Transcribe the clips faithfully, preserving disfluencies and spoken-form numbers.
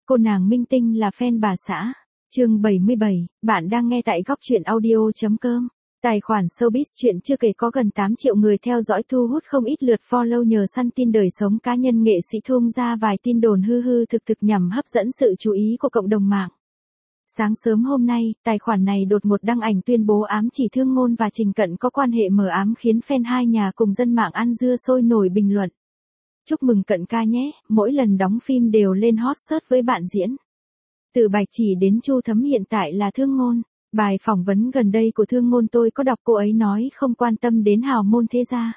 cô nàng minh tinh là fan bà xã. Chương bảy mươi bảy, bạn đang nghe tại góc truyện audio.com. Tài khoản showbiz chuyện chưa kể có gần tám triệu người theo dõi thu hút không ít lượt follow nhờ săn tin đời sống cá nhân nghệ sĩ tung ra vài tin đồn hư hư thực thực nhằm hấp dẫn sự chú ý của cộng đồng mạng. Sáng sớm hôm nay, tài khoản này đột ngột đăng ảnh tuyên bố ám chỉ Thương Ngôn và Trình Cận có quan hệ mờ ám khiến fan hai nhà cùng dân mạng ăn dưa sôi nổi bình luận. Chúc mừng Cận ca nhé, mỗi lần đóng phim đều lên hot search với bạn diễn. Từ Bạch Chỉ đến Chu Thấm hiện tại là Thương Ngôn. Bài phỏng vấn gần đây của Thương Ngôn tôi có đọc, cô ấy nói không quan tâm đến hào môn thế gia.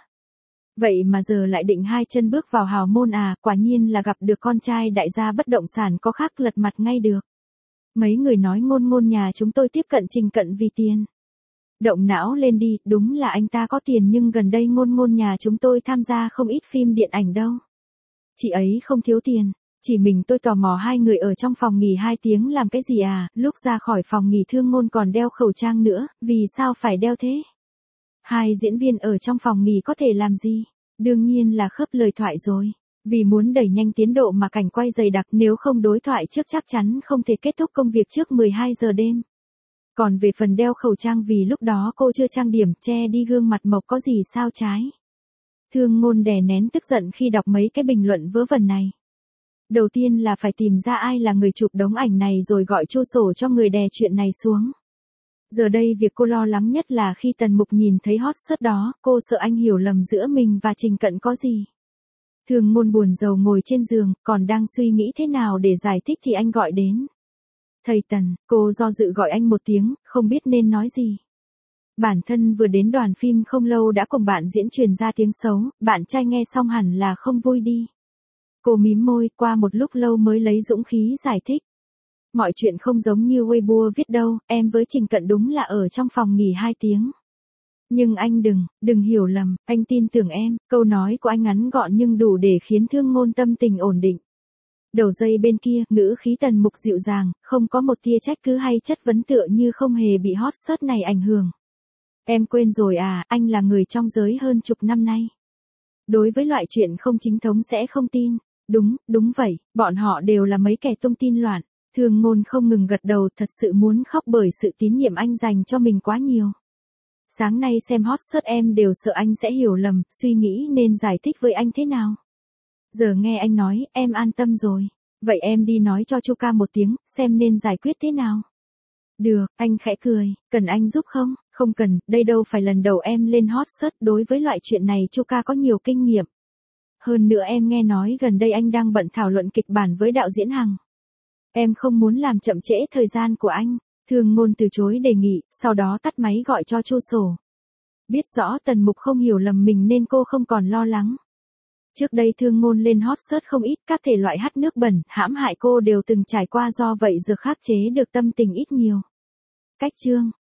Vậy mà giờ lại định hai chân bước vào hào môn à, quả nhiên là gặp được con trai đại gia bất động sản có khác lật mặt ngay được. Mấy người nói Ngôn Ngôn nhà chúng tôi tiếp cận Trình Cận vì tiền. Động não lên đi, đúng là anh ta có tiền nhưng gần đây Ngôn Ngôn nhà chúng tôi tham gia không ít phim điện ảnh đâu. Chị ấy không thiếu tiền. Chỉ mình tôi tò mò hai người ở trong phòng nghỉ hai tiếng làm cái gì à, lúc ra khỏi phòng nghỉ Thương Ngôn còn đeo khẩu trang nữa, vì sao phải đeo thế? Hai diễn viên ở trong phòng nghỉ có thể làm gì? Đương nhiên là khớp lời thoại rồi. Vì muốn đẩy nhanh tiến độ mà cảnh quay dày đặc, nếu không đối thoại trước chắc chắn không thể kết thúc công việc trước mười hai giờ đêm. Còn về phần đeo khẩu trang vì lúc đó cô chưa trang điểm, che đi gương mặt mộc có gì sao trái? Thương Ngôn đè nén tức giận khi đọc mấy cái bình luận vớ vẩn này. Đầu tiên là phải tìm ra ai là người chụp đống ảnh này rồi gọi chu sổ cho người đè chuyện này xuống. Giờ đây việc cô lo lắng nhất là khi Tần Mục nhìn thấy hot search đó, cô sợ anh hiểu lầm giữa mình và Trình Cận có gì. Thương Ngôn buồn rầu ngồi trên giường, còn đang suy nghĩ thế nào để giải thích thì anh gọi đến. Thầy Tần, cô do dự gọi anh một tiếng, không biết nên nói gì. Bản thân vừa đến đoàn phim không lâu đã cùng bạn diễn truyền ra tiếng xấu, bạn trai nghe xong hẳn là không vui đi. Cô mím môi, qua một lúc lâu mới lấy dũng khí giải thích. Mọi chuyện không giống như Weibo viết đâu, em với Trình Cận đúng là ở trong phòng nghỉ hai tiếng. Nhưng anh đừng, đừng hiểu lầm, anh tin tưởng em, câu nói của anh ngắn gọn nhưng đủ để khiến Thương Ngôn tâm tình ổn định. Đầu dây bên kia, ngữ khí Tần Mục dịu dàng, không có một tia trách cứ hay chất vấn tựa như không hề bị hot search này ảnh hưởng. Em quên rồi à, anh là người trong giới hơn chục năm nay. Đối với loại chuyện không chính thống sẽ không tin. Đúng, đúng vậy, bọn họ đều là mấy kẻ tung tin loạn. Thương Ngôn không ngừng gật đầu, thật sự muốn khóc bởi sự tín nhiệm anh dành cho mình quá nhiều. Sáng nay xem hot search em đều sợ anh sẽ hiểu lầm, suy nghĩ nên giải thích với anh thế nào. Giờ nghe anh nói, em an tâm rồi. Vậy em đi nói cho Chu ca một tiếng, xem nên giải quyết thế nào. Được, anh khẽ cười, cần anh giúp không? Không cần, đây đâu phải lần đầu em lên hot search, đối với loại chuyện này Chu ca có nhiều kinh nghiệm. Hơn nữa em nghe nói gần đây anh đang bận thảo luận kịch bản với đạo diễn Hằng. Em không muốn làm chậm trễ thời gian của anh. Thương Ngôn từ chối đề nghị, sau đó tắt máy gọi cho chu sổ. Biết rõ Tần Mục không hiểu lầm mình nên cô không còn lo lắng. Trước đây Thương Ngôn lên hot search không ít, các thể loại hắt nước bẩn, hãm hại cô đều từng trải qua, do vậy giờ khắc chế được tâm tình ít nhiều. Cách chương